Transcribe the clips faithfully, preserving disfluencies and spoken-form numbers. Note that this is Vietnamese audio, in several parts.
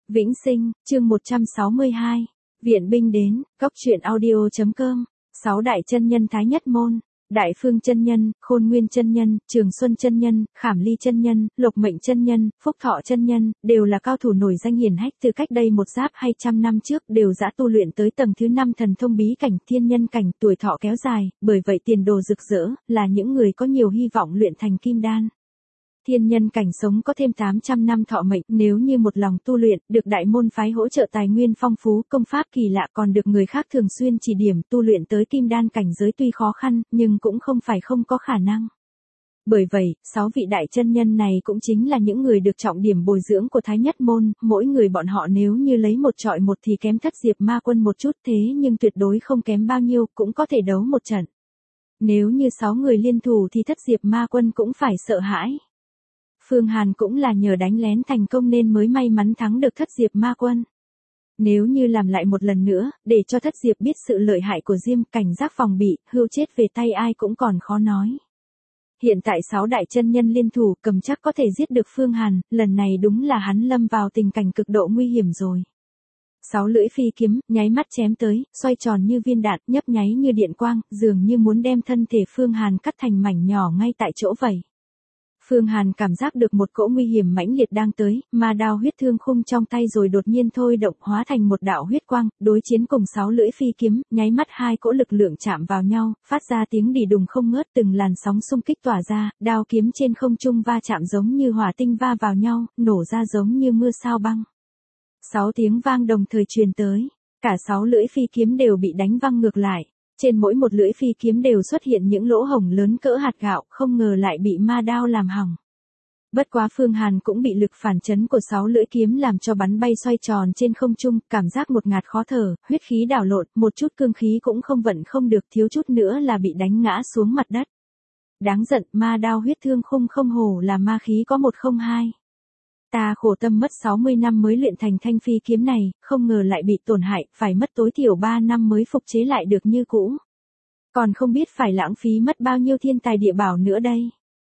Vĩnh Sinh, chương một trăm sáu mươi hai. Viện binh đến, góc truyện audio.com. Sáu đại chân nhân Thái Nhất Môn, Đại Phương chân nhân, Khôn Nguyên chân nhân, Trường Xuân chân nhân, Khảm Ly chân nhân, Lộc Mệnh chân nhân, Phúc Thọ chân nhân, đều là cao thủ nổi danh hiển hách từ cách đây một giáp hay trăm năm trước, đều đã tu luyện tới tầng thứ năm thần thông bí cảnh, thiên nhân cảnh, tuổi thọ kéo dài, bởi vậy tiền đồ rực rỡ, là những người có nhiều hy vọng luyện thành kim đan. Thiên nhân cảnh sống có thêm tám trăm năm thọ mệnh, nếu như một lòng tu luyện, được đại môn phái hỗ trợ tài nguyên phong phú, công pháp kỳ lạ, còn được người khác thường xuyên chỉ điểm, tu luyện tới kim đan cảnh giới tuy khó khăn, nhưng cũng không phải không có khả năng. Bởi vậy, sáu vị đại chân nhân này cũng chính là những người được trọng điểm bồi dưỡng của Thái Nhất Môn, mỗi người bọn họ nếu như lấy một trọi một thì kém Thất Diệp Ma Quân một chút, thế nhưng tuyệt đối không kém bao nhiêu, cũng có thể đấu một trận. Nếu như sáu người liên thủ thì Thất Diệp Ma Quân cũng phải sợ hãi. Phương Hàn cũng là nhờ đánh lén thành công nên mới may mắn thắng được Thất Diệp Ma Quân. Nếu như làm lại một lần nữa, để cho Thất Diệp biết sự lợi hại của Diêm, cảnh giác phòng bị, hưu chết về tay ai cũng còn khó nói. Hiện tại sáu đại chân nhân liên thủ, cầm chắc có thể giết được Phương Hàn, lần này đúng là hắn lâm vào tình cảnh cực độ nguy hiểm rồi. Sáu lưỡi phi kiếm, nháy mắt chém tới, xoay tròn như viên đạn, nhấp nháy như điện quang, dường như muốn đem thân thể Phương Hàn cắt thành mảnh nhỏ ngay tại chỗ vậy. Phương Hàn cảm giác được một cỗ nguy hiểm mãnh liệt đang tới, ma đao huyết thương khung trong tay rồi đột nhiên thôi động hóa thành một đạo huyết quang, đối chiến cùng sáu lưỡi phi kiếm, nháy mắt hai cỗ lực lượng chạm vào nhau, phát ra tiếng đì đùng không ngớt, từng làn sóng xung kích tỏa ra, đao kiếm trên không trung va chạm giống như hỏa tinh va vào nhau, nổ ra giống như mưa sao băng. Sáu tiếng vang đồng thời truyền tới, cả sáu lưỡi phi kiếm đều bị đánh văng ngược lại. Trên mỗi một lưỡi phi kiếm đều xuất hiện những lỗ hổng lớn cỡ hạt gạo, không ngờ lại bị ma đao làm hỏng. Bất quá Phương Hàn cũng bị lực phản chấn của sáu lưỡi kiếm làm cho bắn bay xoay tròn trên không trung, cảm giác một ngạt khó thở, huyết khí đảo lộn, một chút cương khí cũng không vận không được, thiếu chút nữa là bị đánh ngã xuống mặt đất. Đáng giận, ma đao huyết thương khung không hổ là ma khí có một không hai. Ta khổ tâm mất sáu mươi năm mới luyện thành thanh phi kiếm này, không ngờ lại bị tổn hại, phải mất tối thiểu ba năm mới phục chế lại được như cũ. Còn không biết phải lãng phí mất bao nhiêu thiên tài địa bảo nữa đây.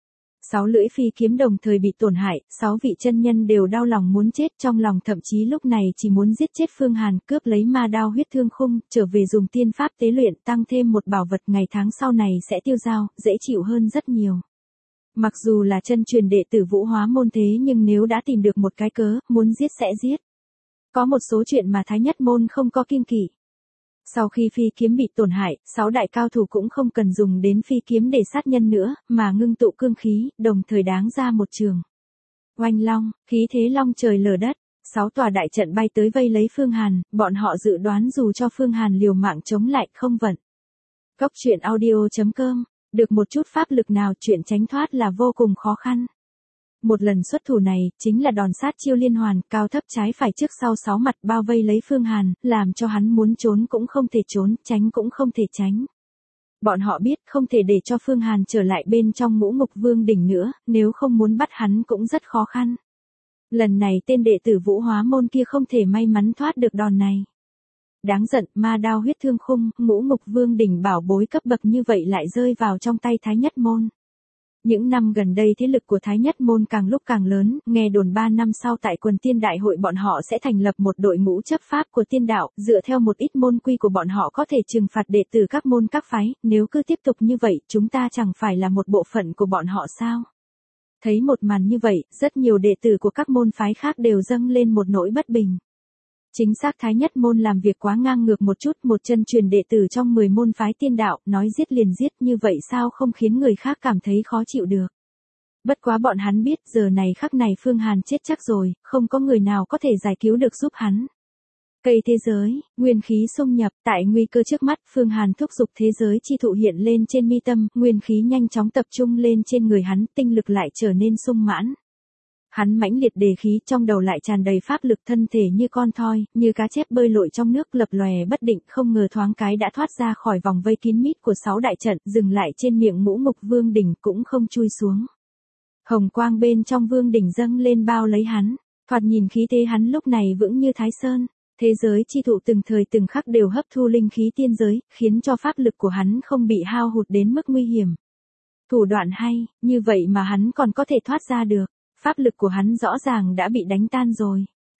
Sáu lưỡi phi kiếm đồng thời bị tổn hại, sáu vị chân nhân đều đau lòng muốn chết, trong lòng thậm chí lúc này chỉ muốn giết chết Phương Hàn, cướp lấy ma đao huyết thương khung, trở về dùng tiên pháp tế luyện, tăng thêm một bảo vật ngày tháng sau này sẽ tiêu dao, dễ chịu hơn rất nhiều. Mặc dù là chân truyền đệ tử Vũ Hóa Môn thế nhưng nếu đã tìm được một cái cớ, muốn giết sẽ giết. Có một số chuyện mà Thái Nhất Môn không có kiêng kỵ. Sau khi phi kiếm bị tổn hại, sáu đại cao thủ cũng không cần dùng đến phi kiếm để sát nhân nữa, mà ngưng tụ cương khí, đồng thời đáng ra một trường. Oanh long, khí thế long trời lở đất, sáu tòa đại trận bay tới vây lấy Phương Hàn, bọn họ dự đoán dù cho Phương Hàn liều mạng chống lại không vận. Góc truyện audio.com. Được một chút pháp lực nào chuyện tránh thoát là vô cùng khó khăn. Một lần xuất thủ này, chính là đòn sát chiêu liên hoàn, cao thấp trái phải trước sau sáu mặt bao vây lấy Phương Hàn, làm cho hắn muốn trốn cũng không thể trốn, tránh cũng không thể tránh. Bọn họ biết không thể để cho Phương Hàn trở lại bên trong Ngũ Ngục Vương đỉnh nữa, nếu không muốn bắt hắn cũng rất khó khăn. Lần này tên đệ tử Vũ Hóa Môn kia không thể may mắn thoát được đòn này. Đáng giận, ma đao huyết thương khung, Ngũ Ngục Vương đỉnh bảo bối cấp bậc như vậy lại rơi vào trong tay Thái Nhất Môn. Những năm gần đây thế lực của Thái Nhất Môn càng lúc càng lớn, nghe đồn ba năm sau tại Quần Tiên Đại Hội bọn họ sẽ thành lập một đội ngũ chấp pháp của tiên đạo, dựa theo một ít môn quy của bọn họ có thể trừng phạt đệ tử các môn các phái, nếu cứ tiếp tục như vậy, chúng ta chẳng phải là một bộ phận của bọn họ sao? Thấy một màn như vậy, rất nhiều đệ tử của các môn phái khác đều dâng lên một nỗi bất bình. Chính xác Thái Nhất Môn làm việc quá ngang ngược một chút, một chân truyền đệ tử trong mười môn phái tiên đạo, nói giết liền giết, như vậy sao không khiến người khác cảm thấy khó chịu được. Bất quá bọn hắn biết giờ này khắc này Phương Hàn chết chắc rồi, không có người nào có thể giải cứu được giúp hắn. Cây thế giới, nguyên khí xung nhập, tại nguy cơ trước mắt, Phương Hàn thúc giục thế giới chi thụ hiện lên trên mi tâm, nguyên khí nhanh chóng tập trung lên trên người hắn, tinh lực lại trở nên sung mãn. Hắn mãnh liệt đề khí, trong đầu lại tràn đầy pháp lực, thân thể như con thoi, như cá chép bơi lội trong nước, lập lòe bất định, không ngờ thoáng cái đã thoát ra khỏi vòng vây kín mít của sáu đại trận, dừng lại trên miệng Ngũ Ngục Vương đỉnh, cũng không chui xuống. Hồng quang bên trong vương đỉnh dâng lên bao lấy hắn, thoạt nhìn khí thế hắn lúc này vững như Thái Sơn, thế giới chi thụ từng thời từng khắc đều hấp thu linh khí tiên giới, khiến cho pháp lực của hắn không bị hao hụt đến mức nguy hiểm. Thủ đoạn hay, như vậy mà hắn còn có thể thoát ra được. Pháp lực của hắn rõ ràng đã bị đánh tan rồi.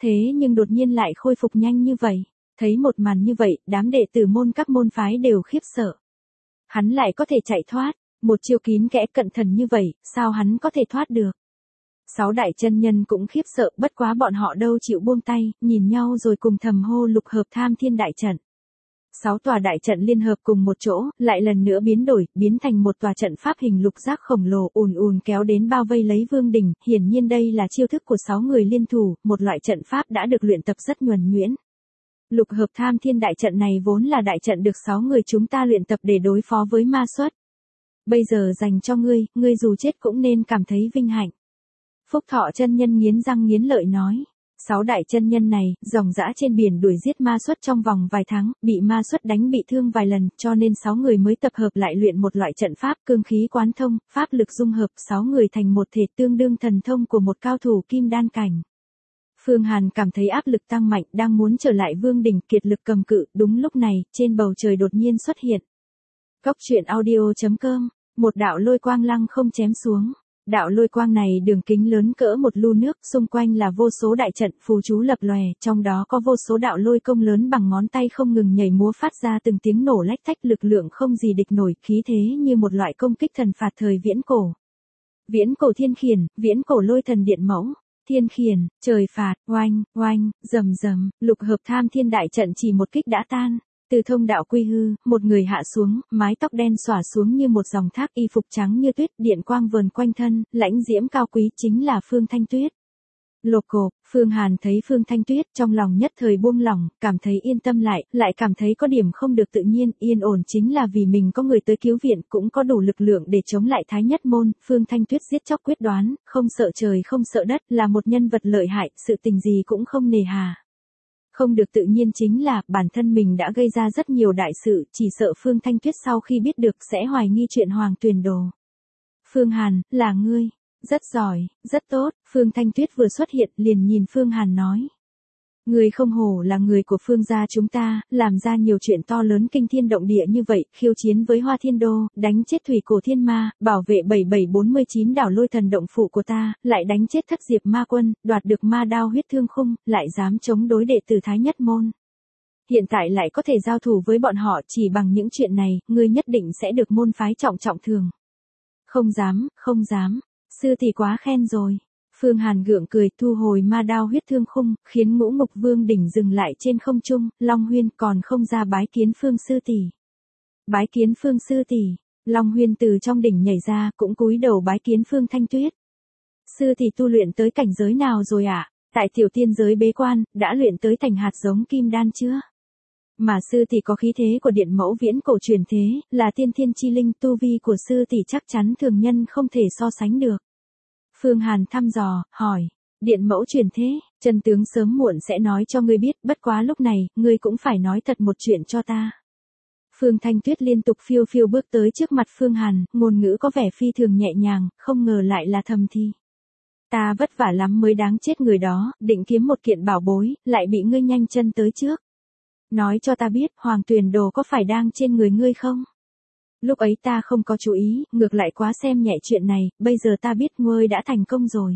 thế nhưng đột nhiên lại khôi phục nhanh như vậy. Thấy một màn như vậy, đám đệ tử môn các môn phái đều khiếp sợ. Hắn lại có thể chạy thoát, một chiêu kín kẽ cẩn thận như vậy, sao hắn có thể thoát được? Sáu đại chân nhân cũng khiếp sợ, bất quá bọn họ đâu chịu buông tay, nhìn nhau rồi cùng thầm hô lục hợp tham thiên đại trận. Sáu tòa đại trận liên hợp cùng một chỗ, lại lần nữa biến đổi, biến thành một tòa trận pháp hình lục giác khổng lồ ùn ùn kéo đến bao vây lấy Vương Đình, hiển nhiên đây là chiêu thức của sáu người liên thủ, một loại trận pháp đã được luyện tập rất nhuần nhuyễn. Lục hợp tham thiên đại trận này vốn là đại trận được sáu người chúng ta luyện tập để đối phó với ma xuất. Bây giờ dành cho ngươi, ngươi dù chết cũng nên cảm thấy vinh hạnh. Phúc Thọ chân nhân nghiến răng nghiến lợi nói. Sáu đại chân nhân này, ròng rã trên biển đuổi giết ma xuất trong vòng vài tháng, bị ma xuất đánh bị thương vài lần, cho nên sáu người mới tập hợp lại luyện một loại trận pháp cương khí quán thông, pháp lực dung hợp, sáu người thành một thể tương đương thần thông của một cao thủ kim đan cảnh. Phương Hàn cảm thấy áp lực tăng mạnh, đang muốn trở lại Vương Đỉnh, kiệt lực cầm cự, đúng lúc này, trên bầu trời đột nhiên xuất hiện. Cốc truyện audio chấm com, một đạo lôi quang lăng không chém xuống. Đạo lôi quang này đường kính lớn cỡ một lu nước, xung quanh là vô số đại trận phù chú lập lòe, trong đó có vô số đạo lôi công lớn bằng ngón tay không ngừng nhảy múa phát ra từng tiếng nổ lách thách, lực lượng không gì địch nổi, khí thế như một loại công kích thần phạt thời viễn cổ. Viễn cổ thiên khiển, viễn cổ lôi thần điện mẫu, thiên khiển, trời phạt, oanh, oanh, rầm rầm, lục hợp tham thiên đại trận chỉ một kích đã tan. Từ thông đạo quy hư, một người hạ xuống, mái tóc đen xõa xuống như một dòng thác, y phục trắng như tuyết, điện quang vờn quanh thân, lãnh diễm cao quý, chính là Phương Thanh Tuyết. Lột cộp, Phương Hàn thấy Phương Thanh Tuyết trong lòng nhất thời buông lỏng, cảm thấy yên tâm lại, lại cảm thấy có điểm không được tự nhiên, yên ổn chính là vì mình có người tới cứu viện, cũng có đủ lực lượng để chống lại Thái Nhất Môn. Phương Thanh Tuyết giết chóc quyết đoán, không sợ trời không sợ đất, là một nhân vật lợi hại, sự tình gì cũng không nề hà. Không được tự nhiên chính là, bản thân mình đã gây ra rất nhiều đại sự, chỉ sợ Phương Thanh Tuyết sau khi biết được sẽ hoài nghi chuyện Hoàng Tuyền Đồ. Phương Hàn, là ngươi, rất giỏi, rất tốt, Phương Thanh Tuyết vừa xuất hiện liền nhìn Phương Hàn nói. Ngươi không hổ là người của Phương gia chúng ta, làm ra nhiều chuyện to lớn kinh thiên động địa như vậy, khiêu chiến với Hoa Thiên Đô, đánh chết Thủy Cổ Thiên Ma, bảo vệ bảy bảy bốn chín đảo lôi thần động phủ của ta, lại đánh chết Thất Diệp Ma Quân, đoạt được ma đao huyết thương khung, lại dám chống đối đệ tử Thái Nhất Môn. Hiện tại lại có thể giao thủ với bọn họ, chỉ bằng những chuyện này, ngươi nhất định sẽ được môn phái trọng trọng thường. Không dám, không dám, sư tỷ quá khen rồi. Phương Hàn gượng cười, thu hồi ma đao huyết thương khung, khiến Ngũ Ngục Vương đỉnh dừng lại trên không trung, Long Huyên còn không ra bái kiến Phương sư tỷ. Bái kiến Phương sư tỷ, Long Huyên từ trong đỉnh nhảy ra, cũng cúi đầu bái kiến Phương Thanh Tuyết. Sư tỷ tu luyện tới cảnh giới nào rồi ạ? À? Tại tiểu tiên giới bế quan, đã luyện tới thành hạt giống kim đan chưa? Mà sư tỷ có khí thế của điện mẫu viễn cổ truyền thế, là tiên thiên chi linh, tu vi của sư tỷ chắc chắn thường nhân không thể so sánh được. Phương Hàn thăm dò, hỏi, điện mẫu truyền thế, chân tướng sớm muộn sẽ nói cho ngươi biết, bất quá lúc này, ngươi cũng phải nói thật một chuyện cho ta. Phương Thanh Tuyết liên tục phiêu phiêu bước tới trước mặt Phương Hàn, ngôn ngữ có vẻ phi thường nhẹ nhàng, không ngờ lại là thầm thi. Ta vất vả lắm mới đáng chết người đó, định kiếm một kiện bảo bối, lại bị ngươi nhanh chân tới trước. Nói cho ta biết, Hoàng Tuyền Đồ có phải đang trên người ngươi không? Lúc ấy ta không có chú ý, ngược lại quá xem nhẹ chuyện này, bây giờ ta biết ngươi đã thành công rồi.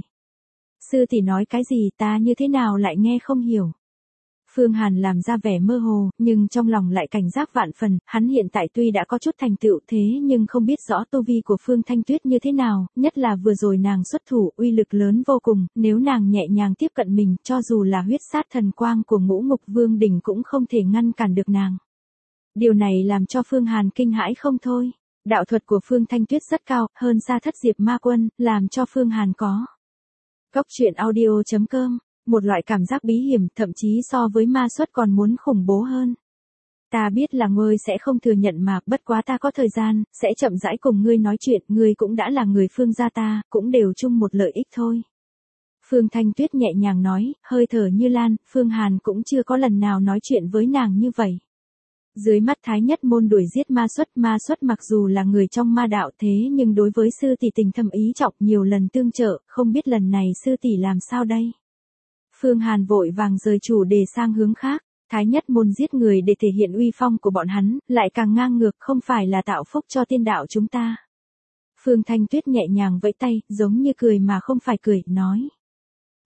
Sư tỷ nói cái gì ta như thế nào lại nghe không hiểu. Phương Hàn làm ra vẻ mơ hồ, nhưng trong lòng lại cảnh giác vạn phần, hắn hiện tại tuy đã có chút thành tựu thế nhưng không biết rõ tu vi của Phương Thanh Tuyết như thế nào, nhất là vừa rồi nàng xuất thủ uy lực lớn vô cùng, nếu nàng nhẹ nhàng tiếp cận mình, cho dù là huyết sát thần quang của Ngũ Ngục Vương đỉnh cũng không thể ngăn cản được nàng. Điều này làm cho Phương Hàn kinh hãi không thôi. Đạo thuật của Phương Thanh Tuyết rất cao, hơn xa Thất Diệp Ma Quân, làm cho Phương Hàn có. Cốc truyện audio chấm com, một loại cảm giác bí hiểm, thậm chí so với ma xuất còn muốn khủng bố hơn. Ta biết là ngươi sẽ không thừa nhận mà, bất quá ta có thời gian, sẽ chậm rãi cùng ngươi nói chuyện, ngươi cũng đã là người Phương gia ta, cũng đều chung một lợi ích thôi. Phương Thanh Tuyết nhẹ nhàng nói, hơi thở như lan, Phương Hàn cũng chưa có lần nào nói chuyện với nàng như vậy. Dưới mắt Thái Nhất Môn đuổi giết ma xuất, ma xuất mặc dù là người trong ma đạo thế nhưng đối với sư tỷ tình thâm ý trọng, nhiều lần tương trợ, không biết lần này sư tỷ làm sao đây. Phương Hàn vội vàng rời chủ đề sang hướng khác, Thái Nhất Môn giết người để thể hiện uy phong của bọn hắn, lại càng ngang ngược, không phải là tạo phúc cho tiên đạo chúng ta. Phương Thanh Tuyết nhẹ nhàng vẫy tay, giống như cười mà không phải cười, nói.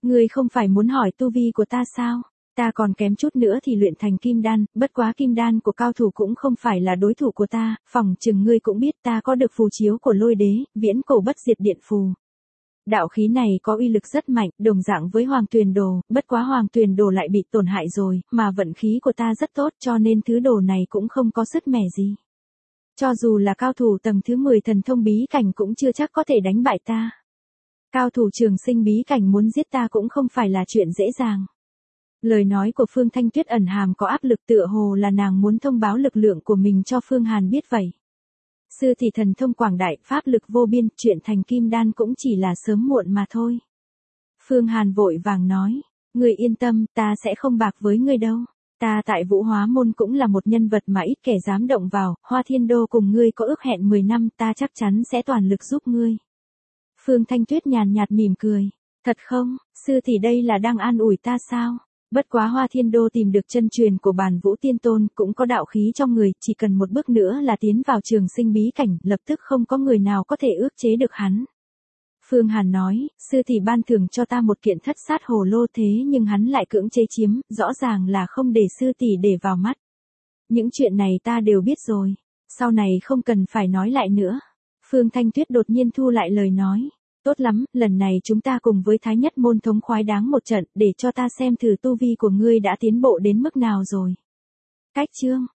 Ngươi không phải muốn hỏi tu vi của ta sao? Ta còn kém chút nữa thì luyện thành kim đan, bất quá kim đan của cao thủ cũng không phải là đối thủ của ta, phỏng chừng ngươi cũng biết ta có được phù chiếu của lôi đế, viễn cổ bất diệt điện phù. Đạo khí này có uy lực rất mạnh, đồng dạng với hoàng tuyền đồ, bất quá hoàng tuyền đồ lại bị tổn hại rồi, mà vận khí của ta rất tốt cho nên thứ đồ này cũng không có sức mẻ gì. Cho dù là cao thủ tầng thứ mười thần thông bí cảnh cũng chưa chắc có thể đánh bại ta. Cao thủ trường sinh bí cảnh muốn giết ta cũng không phải là chuyện dễ dàng. Lời nói của Phương Thanh Tuyết ẩn hàm có áp lực, tựa hồ là nàng muốn thông báo lực lượng của mình cho Phương Hàn biết vậy. Sư thì thần thông quảng đại, pháp lực vô biên, chuyện thành kim đan cũng chỉ là sớm muộn mà thôi. Phương Hàn vội vàng nói, ngươi yên tâm, ta sẽ không bạc với ngươi đâu. Ta tại Vũ Hóa Môn cũng là một nhân vật mà ít kẻ dám động vào, Hoa Thiên Đô cùng ngươi có ước hẹn mười năm, ta chắc chắn sẽ toàn lực giúp ngươi. Phương Thanh Tuyết nhàn nhạt mỉm cười, thật không, sư thì đây là đang an ủi ta sao? Bất quá Hoa Thiên Đô tìm được chân truyền của Bàn Vũ Tiên Tôn, cũng có đạo khí trong người, chỉ cần một bước nữa là tiến vào trường sinh bí cảnh, lập tức không có người nào có thể ước chế được hắn. Phương Hàn nói, sư thì ban thưởng cho ta một kiện thất sát hồ lô, thế nhưng hắn lại cưỡng chế chiếm, rõ ràng là không để sư tỷ để vào mắt. Những chuyện này ta đều biết rồi, sau này không cần phải nói lại nữa. Phương Thanh Tuyết đột nhiên thu lại lời nói. Tốt lắm, lần này chúng ta cùng với Thái Nhất Môn thống khoái đáng một trận, để cho ta xem thử tu vi của ngươi đã tiến bộ đến mức nào rồi. Cách chương